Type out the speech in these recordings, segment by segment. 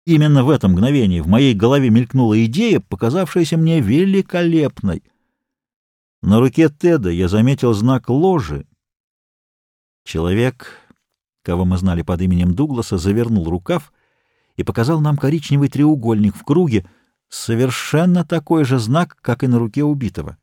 Именно в это мгновение в моей голове мелькнула идея, показавшаяся мне великолепной. На руке Теда я заметил знак ложи. Человек, кого мы знали под именем Дугласа, завернул рукав и показал нам коричневый треугольник в круге, совершенно такой же знак, как и на руке убитого.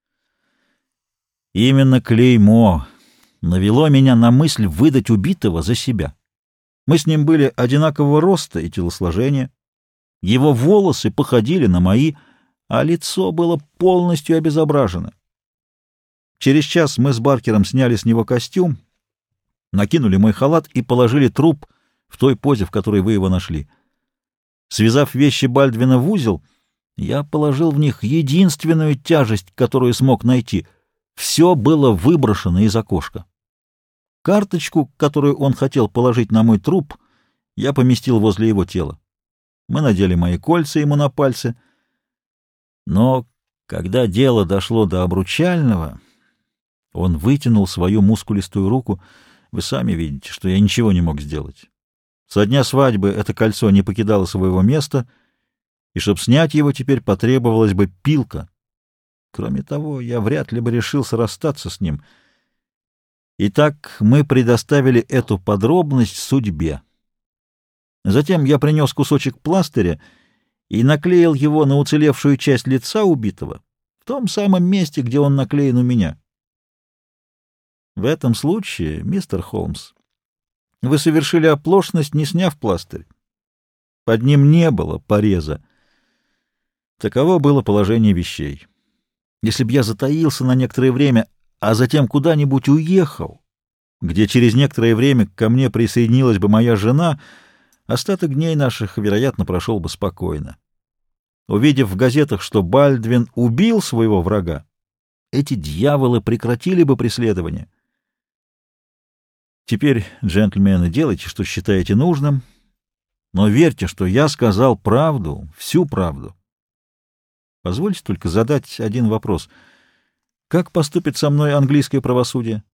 Именно клеймо навело меня на мысль выдать убитого за себя. Мы с ним были одинакового роста и телосложения, его волосы походили на мои, а лицо было полностью обезображено. Через час мы с Баркером сняли с него костюм, накинули мой халат и положили труп в той позе, в которой вы его нашли. Связав вещи Бальдвина в узел, я положил в них единственную тяжесть, которую смог найти. Все было выброшено из окошка. Карточку, которую он хотел положить на мой труп, я поместил возле его тела. Мы надели мои кольца ему на пальцы. Но когда дело дошло до обручального, он вытянул свою мускулистую руку. Вы сами видите, что я ничего не мог сделать. Со дня свадьбы это кольцо не покидало своего места, и чтобы снять его, теперь потребовалась бы пилка. Кроме того, я вряд ли бы решился расстаться с ним. Итак, мы предоставили эту подробность судьбе. Затем я принес кусочек пластыря и наклеил его на уцелевшую часть лица убитого, в том самом месте, где он наклеен у меня. В этом случае, мистер Холмс, вы совершили оплошность, не сняв пластырь. Под ним не было пореза. Таково было положение вещей. Если б я затаился на некоторое время, а затем куда-нибудь уехал, где через некоторое время ко мне присоединилась бы моя жена, остаток дней наших, вероятно, прошел бы спокойно. Увидев в газетах, что Бальдвин убил своего врага, эти дьяволы прекратили бы преследование. Теперь, джентльмены, делайте, что считаете нужным, но верьте, что я сказал правду, всю правду. Позвольте только задать один вопрос. Как поступит со мной английское правосудие?